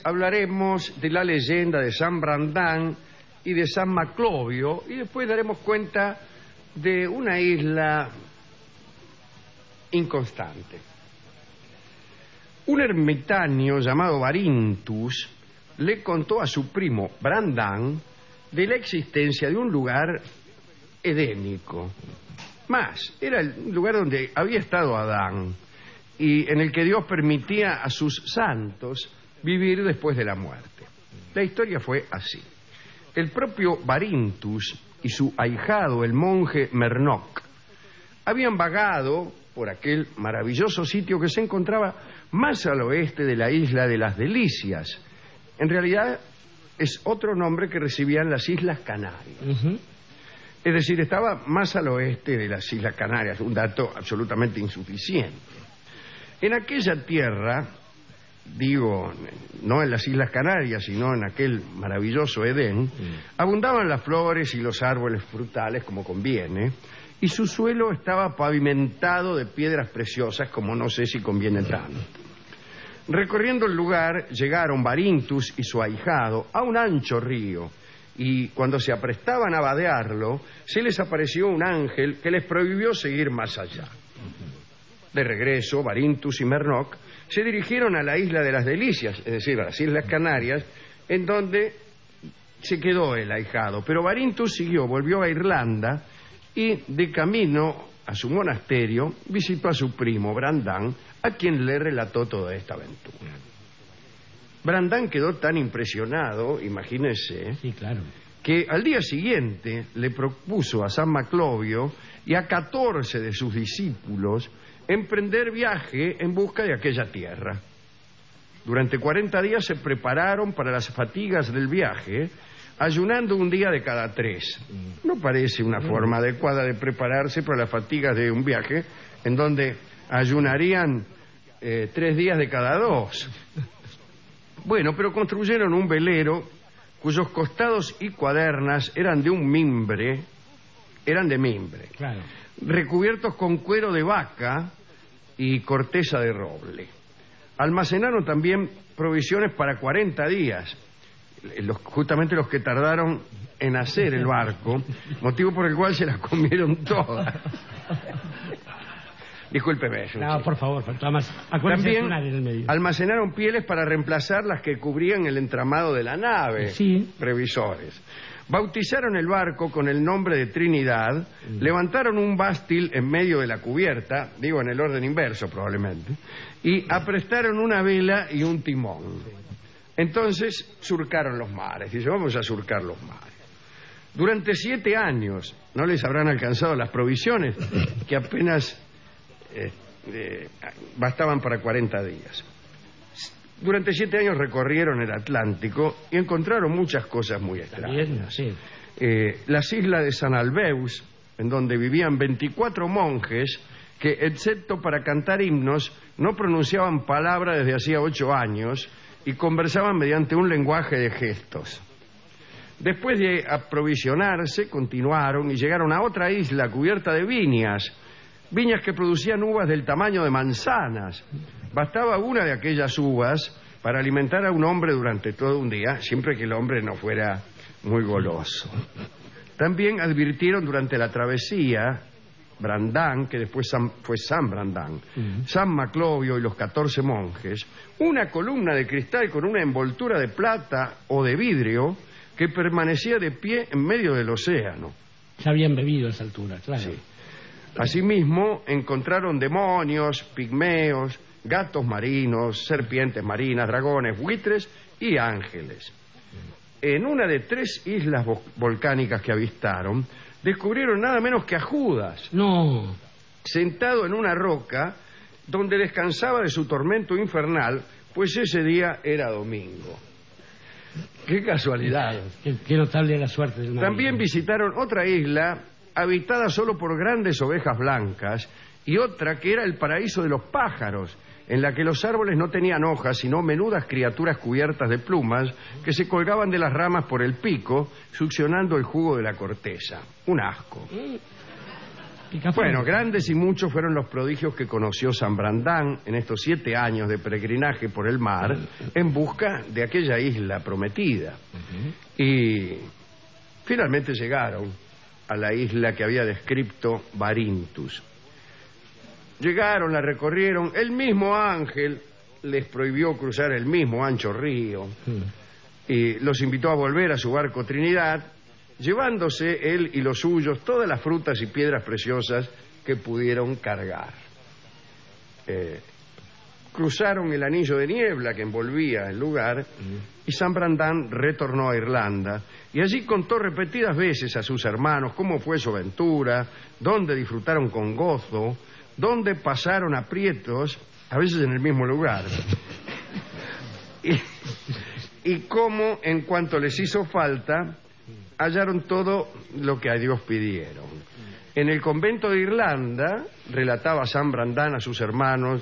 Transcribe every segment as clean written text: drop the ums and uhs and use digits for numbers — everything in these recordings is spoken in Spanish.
hablaremos de la leyenda de San Brandán y de San Maclovio, y después daremos cuenta de una isla inconstante. Un ermitaño llamado Barintus le contó a su primo Brandán de la existencia de un lugar edénico. Más, era el lugar donde había estado Adán y en el que Dios permitía a sus santos vivir después de la muerte. La historia fue así. El propio Barintus y su ahijado, el monje Mernoc, habían vagado por aquel maravilloso sitio que se encontraba más al oeste de la isla de las Delicias. En realidad es otro nombre que recibían las Islas Canarias. Es decir, estaba más al oeste de las Islas Canarias, un dato absolutamente insuficiente. En aquella tierra, digo, no en las Islas Canarias, sino en aquel maravilloso Edén, abundaban las flores y los árboles frutales como conviene, y su suelo estaba pavimentado de piedras preciosas como no sé si conviene tanto. Recorriendo el lugar, llegaron Barintus y su ahijado a un ancho río, y cuando se aprestaban a vadearlo, se les apareció un ángel que les prohibió seguir más allá. De regreso, Barintus y Mernoc se dirigieron a la isla de las Delicias, es decir, a las Islas Canarias, en donde se quedó el ahijado. Pero Barintus siguió, volvió a Irlanda y de camino a su monasterio visitó a su primo Brandán, a quien le relató toda esta aventura. Brandán quedó tan impresionado, imagínese, sí, claro, que al día siguiente le propuso a San Maclovio y a 14 de sus discípulos emprender viaje en busca de aquella tierra. Durante 40 días se prepararon para las fatigas del viaje, ayunando un día de cada 3. No parece una forma adecuada de prepararse para las fatigas de un viaje en donde ayunarían 3 días de cada 2. Bueno, pero construyeron un velero cuyos costados y cuadernas eran de mimbre, claro, recubiertos con cuero de vaca y corteza de roble. Almacenaron también provisiones para 40 días, justamente los que tardaron en hacer el barco, motivo por el cual se las comieron todas. Discúlpeme. No, por favor, más. También almacenaron pieles para reemplazar las que cubrían el entramado de la nave. Sí. Previsores. Bautizaron el barco con el nombre de Trinidad, levantaron un mástil en medio de la cubierta, digo en el orden inverso probablemente, y aprestaron una vela y un timón. Entonces surcaron los mares. Dice, vamos a surcar los mares. Durante 7 años no les habrán alcanzado las provisiones, que apenas bastaban para 40 días. Durante 7 años recorrieron el Atlántico y encontraron muchas cosas muy extrañas. Sí. Las islas de San Albeus, en donde vivían 24 monjes que, excepto para cantar himnos, no pronunciaban palabra desde hacía 8 años y conversaban mediante un lenguaje de gestos. Después de aprovisionarse, continuaron y llegaron a otra isla cubierta de viñas que producían uvas del tamaño de manzanas. Bastaba una de aquellas uvas para alimentar a un hombre durante todo un día, siempre que el hombre no fuera muy goloso. También advirtieron durante la travesía Brandán, que después fue San Brandán, San Maclovio y los 14 monjes, una columna de cristal con una envoltura de plata o de vidrio que permanecía de pie en medio del océano. Ya habían bebido a esa altura, claro. Sí. Asimismo, encontraron demonios, pigmeos, gatos marinos, serpientes marinas, dragones, buitres y ángeles. En una de 3 islas volcánicas que avistaron, descubrieron nada menos que a Judas. No. Sentado en una roca donde descansaba de su tormento infernal, pues ese día era domingo. ¡Qué casualidad! Qué notable la suerte del marido. También visitaron otra isla habitada solo por grandes ovejas blancas y otra que era el paraíso de los pájaros, en la que los árboles no tenían hojas, sino menudas criaturas cubiertas de plumas que se colgaban de las ramas por el pico, succionando el jugo de la corteza. Un asco. Bueno, grandes y muchos fueron los prodigios que conoció San Brandán en estos 7 años de peregrinaje por el mar en busca de aquella isla prometida. Y finalmente llegaron a la isla que había descrito Barintus. Llegaron, la recorrieron, el mismo ángel les prohibió cruzar el mismo ancho río y los invitó a volver a su barco Trinidad, llevándose él y los suyos todas las frutas y piedras preciosas que pudieron cargar. Cruzaron el anillo de niebla que envolvía el lugar y San Brandán retornó a Irlanda y allí contó repetidas veces a sus hermanos cómo fue su aventura, dónde disfrutaron con gozo, dónde pasaron aprietos, a veces en el mismo lugar, y cómo, en cuanto les hizo falta, hallaron todo lo que a Dios pidieron. En el convento de Irlanda, relataba San Brandán a sus hermanos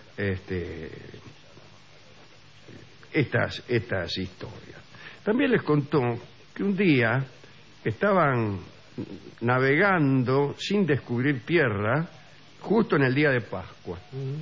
estas historias. También les contó que un día estaban navegando sin descubrir tierra, justo en el día de Pascua,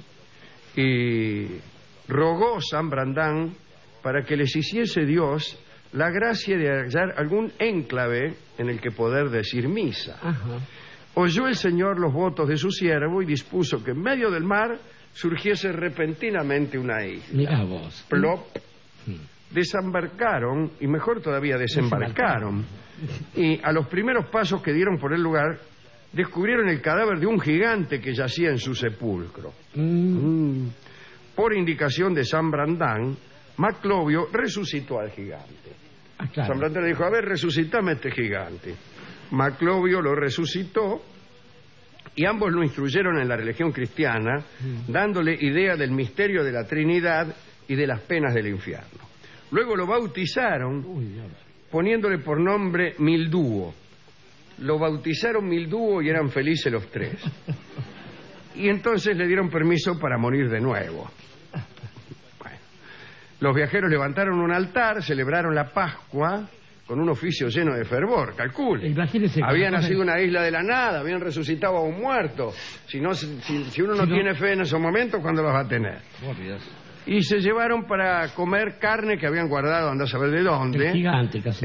y rogó San Brandán para que les hiciese Dios la gracia de hallar algún enclave en el que poder decir misa. Oyó el Señor los votos de su siervo y dispuso que en medio del mar surgiese repentinamente una isla. Mirá vos. Plop. Desembarcaron, y mejor todavía desembarcaron, y a los primeros pasos que dieron por el lugar descubrieron el cadáver de un gigante que yacía en su sepulcro. Por indicación de San Brandán, Maclovio resucitó al gigante. Claro. San Brandán le dijo: a ver, resucitame este gigante. Maclovio lo resucitó y ambos lo instruyeron en la religión cristiana, dándole idea del misterio de la Trinidad y de las penas del infierno. Luego lo bautizaron poniéndole por nombre Mildúo. Lo bautizaron Mildúo y eran felices los tres. Y entonces le dieron permiso para morir de nuevo. Bueno, los viajeros levantaron un altar, celebraron la Pascua con un oficio lleno de fervor. Calcule. Había nacido una isla de la nada, habían resucitado a un muerto. Si uno no tiene fe en esos momentos, ¿cuándo los va a tener? Y se llevaron para comer carne que habían guardado, andá a saber de dónde. El gigante, casi.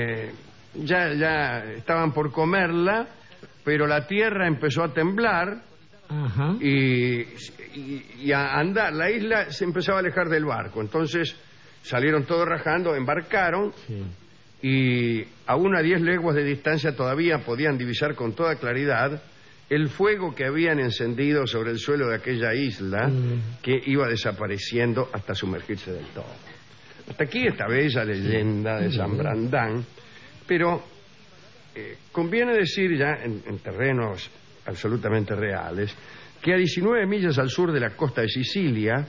Ya estaban por comerla, pero la tierra empezó a temblar. Y a andar, la isla se empezaba a alejar del barco. Entonces salieron todos rajando, embarcaron, y aún a 10 leguas de distancia todavía podían divisar con toda claridad el fuego que habían encendido sobre el suelo de aquella isla, que iba desapareciendo hasta sumergirse del todo. Hasta aquí esta bella leyenda de San Brandán, pero conviene decir ya en terrenos absolutamente reales que a 19 millas al sur de la costa de Sicilia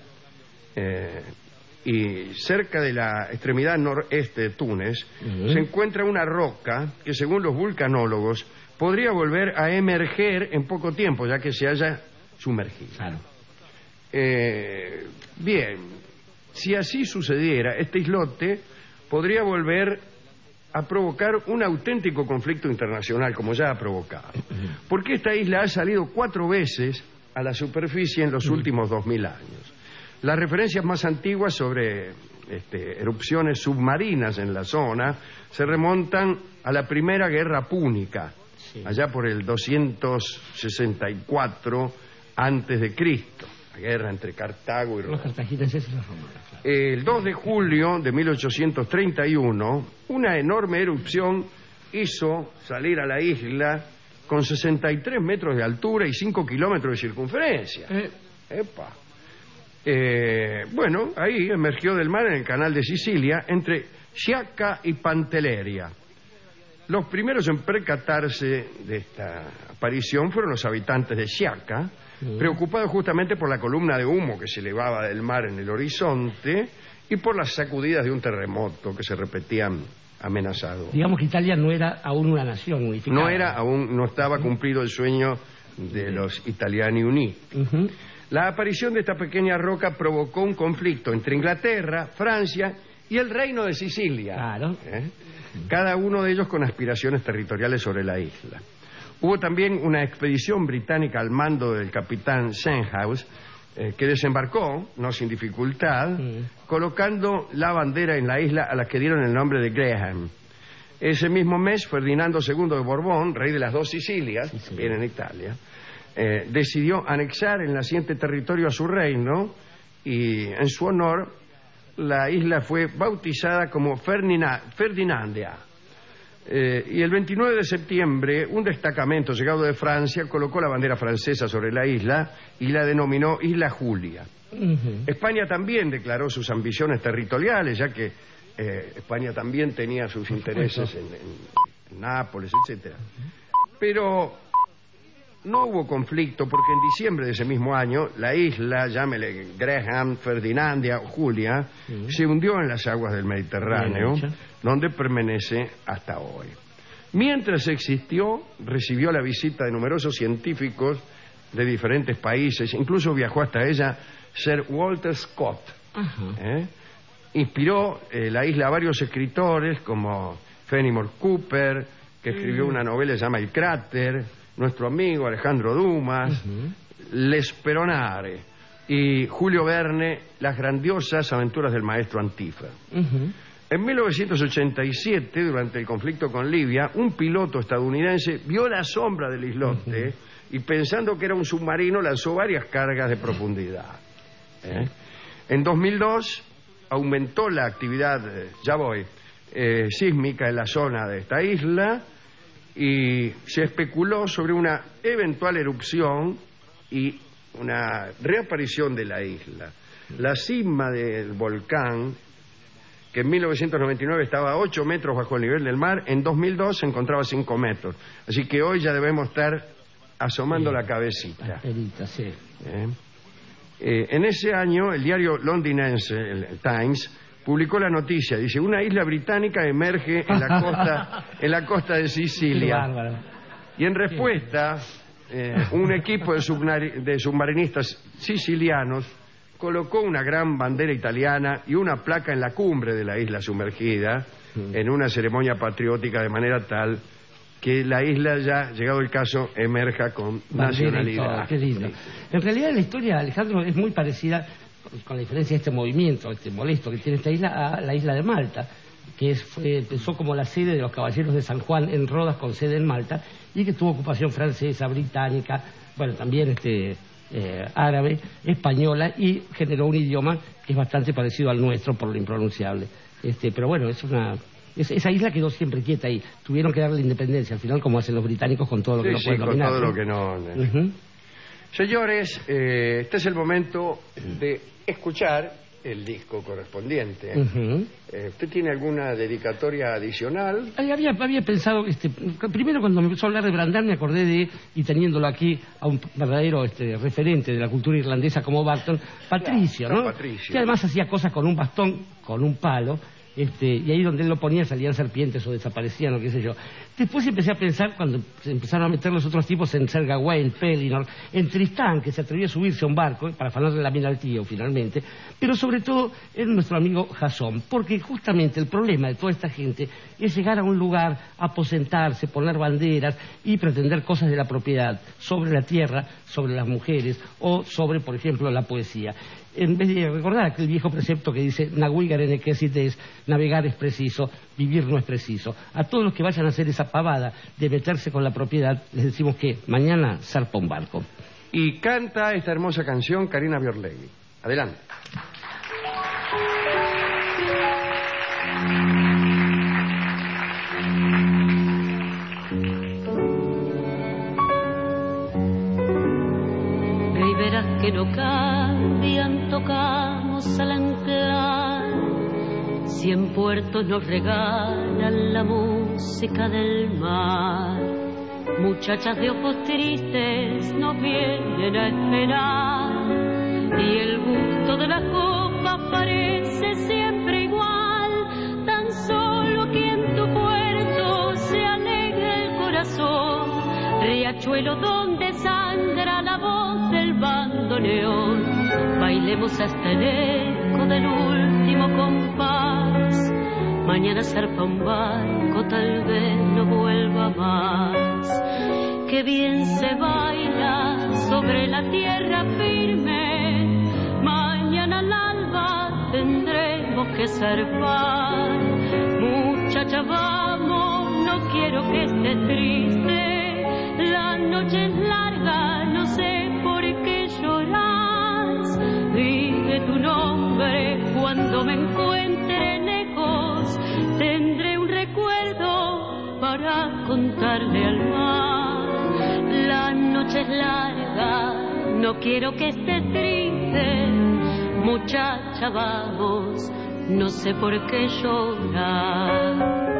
y cerca de la extremidad noreste de Túnez se encuentra una roca que, según los vulcanólogos, podría volver a emerger en poco tiempo, ya que se haya sumergido. Claro. Bien, si así sucediera, este islote podría volver a provocar un auténtico conflicto internacional, como ya ha provocado. Porque esta isla ha salido 4 veces a la superficie en los últimos 2000 años. Las referencias más antiguas sobre erupciones submarinas en la zona se remontan a la Primera Guerra Púnica, allá por el 264 antes de Cristo, la guerra entre Cartago y Roma. Los cartagineses y los romanos. Claro. El 2 de julio de 1831, una enorme erupción hizo salir a la isla con 63 metros de altura y 5 kilómetros de circunferencia. Bueno, ahí emergió del mar en el canal de Sicilia entre Sciacca y Pantelleria. Los primeros en percatarse de esta aparición fueron los habitantes de Sciacca, preocupados justamente por la columna de humo que se elevaba del mar en el horizonte y por las sacudidas de un terremoto que se repetían amenazado. Digamos que Italia no era aún una nación unificada. No estaba cumplido el sueño de los Italiani Uniti. La aparición de esta pequeña roca provocó un conflicto entre Inglaterra, Francia y el Reino de Sicilia. Claro. Cada uno de ellos con aspiraciones territoriales sobre la isla. Hubo también una expedición británica al mando del capitán Senhouse, que desembarcó, no sin dificultad, colocando la bandera en la isla a la que dieron el nombre de Graham. Ese mismo mes, Ferdinando II de Borbón, rey de las dos Sicilias, también en Italia, decidió anexar el naciente territorio a su reino y, en su honor, la isla fue bautizada como Ferdinandia. Y el 29 de septiembre, un destacamento llegado de Francia colocó la bandera francesa sobre la isla y la denominó Isla Julia. España también declaró sus ambiciones territoriales, ya que España también tenía sus intereses en Nápoles, etcétera. Pero no hubo conflicto porque en diciembre de ese mismo año la isla, llámele Graham, Ferdinandia o Julia, se hundió en las aguas del Mediterráneo, donde permanece hasta hoy. Mientras existió, recibió la visita de numerosos científicos de diferentes países, incluso viajó hasta ella Sir Walter Scott. Inspiró la isla a varios escritores como Fenimore Cooper, que escribió una novela que se llama El Cráter, nuestro amigo Alejandro Dumas, L'Esperonare y Julio Verne, Las grandiosas aventuras del maestro Antifa. En 1987, durante el conflicto con Libia, un piloto estadounidense vio la sombra del islote y, pensando que era un submarino, lanzó varias cargas de profundidad. En 2002 aumentó la actividad, sísmica en la zona de esta isla, y se especuló sobre una eventual erupción y una reaparición de la isla. La cima del volcán, que en 1999 estaba a 8 metros bajo el nivel del mar, en 2002 se encontraba a 5 metros. Así que hoy ya debemos estar asomando la cabecita. En ese año, el diario londinense, el Times, publicó la noticia. Dice: una isla británica emerge en la costa de Sicilia. Y en respuesta, un equipo de submarinistas sicilianos colocó una gran bandera italiana y una placa en la cumbre de la isla sumergida, en una ceremonia patriótica, de manera tal que la isla, ya llegado el caso, emerja con nacionalidad. Qué lindo. En realidad la historia, Alejandro, es muy parecida, con la diferencia de este movimiento, este molesto que tiene esta isla, a la isla de Malta, que empezó como la sede de los caballeros de San Juan en Rodas, con sede en Malta, y que tuvo ocupación francesa, británica, bueno, también árabe, española, y generó un idioma que es bastante parecido al nuestro por lo impronunciable. Pero bueno, esa isla quedó siempre quieta ahí. Tuvieron que darle independencia al final, como hacen los británicos con todo lo que no pueden dominar. Con todo lo que no. Señores, este es el momento de escuchar el disco correspondiente. ¿Usted tiene alguna dedicatoria adicional? Había pensado, primero cuando me empezó a hablar de Brandán, me acordé y teniéndolo aquí a un verdadero referente de la cultura irlandesa como Barton, Patricio, ¿no? Patricio. Que además hacía cosas con un bastón, con un palo, y ahí donde él lo ponía salían serpientes o desaparecían o qué sé yo. Después empecé a pensar, cuando se empezaron a meter los otros tipos, en Sir Gawain, Pellinor, en Tristán, que se atrevió a subirse a un barco para afanarle la mina al tío finalmente, pero sobre todo en nuestro amigo Jasón, porque justamente el problema de toda esta gente es llegar a un lugar, aposentarse, poner banderas y pretender cosas de la propiedad, sobre la tierra, sobre las mujeres o sobre, por ejemplo, la poesía. En vez de recordar aquel viejo precepto que dice navigar en es, navegar es preciso, vivir no es preciso. A todos los que vayan a hacer esa pavada de meterse con la propiedad, les decimos que mañana zarpa un barco. Y canta esta hermosa canción Karina Biorlegui. Adelante. Y verás que no cambian, tocamos al anclar. 100 puertos nos regalan la música del mar. Muchachas de ojos tristes nos vienen a esperar. Y el gusto de la copa parece siempre igual. Tan solo que en tu puerto se alegra el corazón. Riachuelo donde sangra la voz del bandoneón. Bailemos hasta el eco del último compás. Mañana zarpa un barco, tal vez no vuelva más. Qué bien se baila sobre la tierra firme, mañana al alba tendremos que zarpar. Muchacha, vamos, no quiero que estés triste, la noche es larga, no sé por qué lloras. Dije tu nombre cuando me encuentre lejos, tendré un recuerdo para contarle al mar. La noche es larga, no quiero que estés triste, muchacha, vamos, no sé por qué llorar.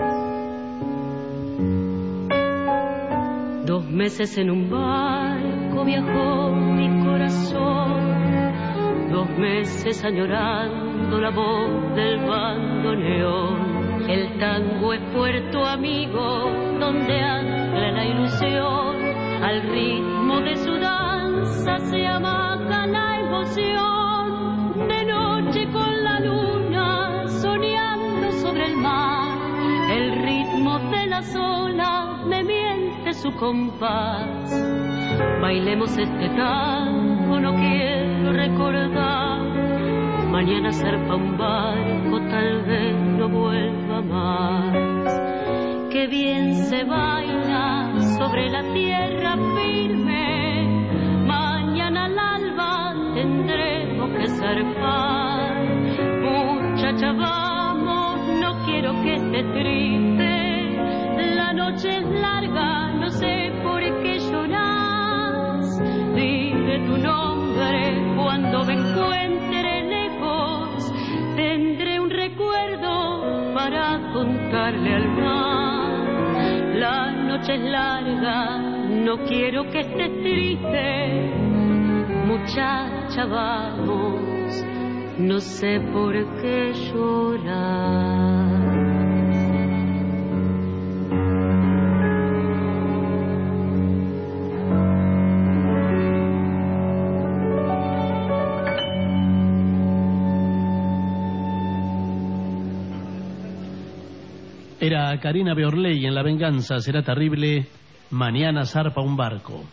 2 meses en un barco viajó mi corazón, 2 meses añorando la voz del bandoneón. El tango es puerto amigo donde ancla la ilusión, al ritmo de su danza se amaga la emoción. De noche con la luna soñando sobre el mar, el ritmo de las olas me miente su compás. Bailemos este tango, no quiero recordar, mañana zarpa un barco, tal vez no vuelva más. Qué bien se baila sobre la tierra firme, mañana al alba tendremos que zarpar. Muchacha, vamos, no quiero que estés triste, la noche es larga, no sé por qué lloras. Dile tu nombre cuando me encuentre lejos, tendré un recuerdo para contarle al mar. La noche es larga, no quiero que estés triste, muchacha, vamos, no sé por qué llorar. Era Karina Beorley en La venganza será terrible, mañana zarpa un barco.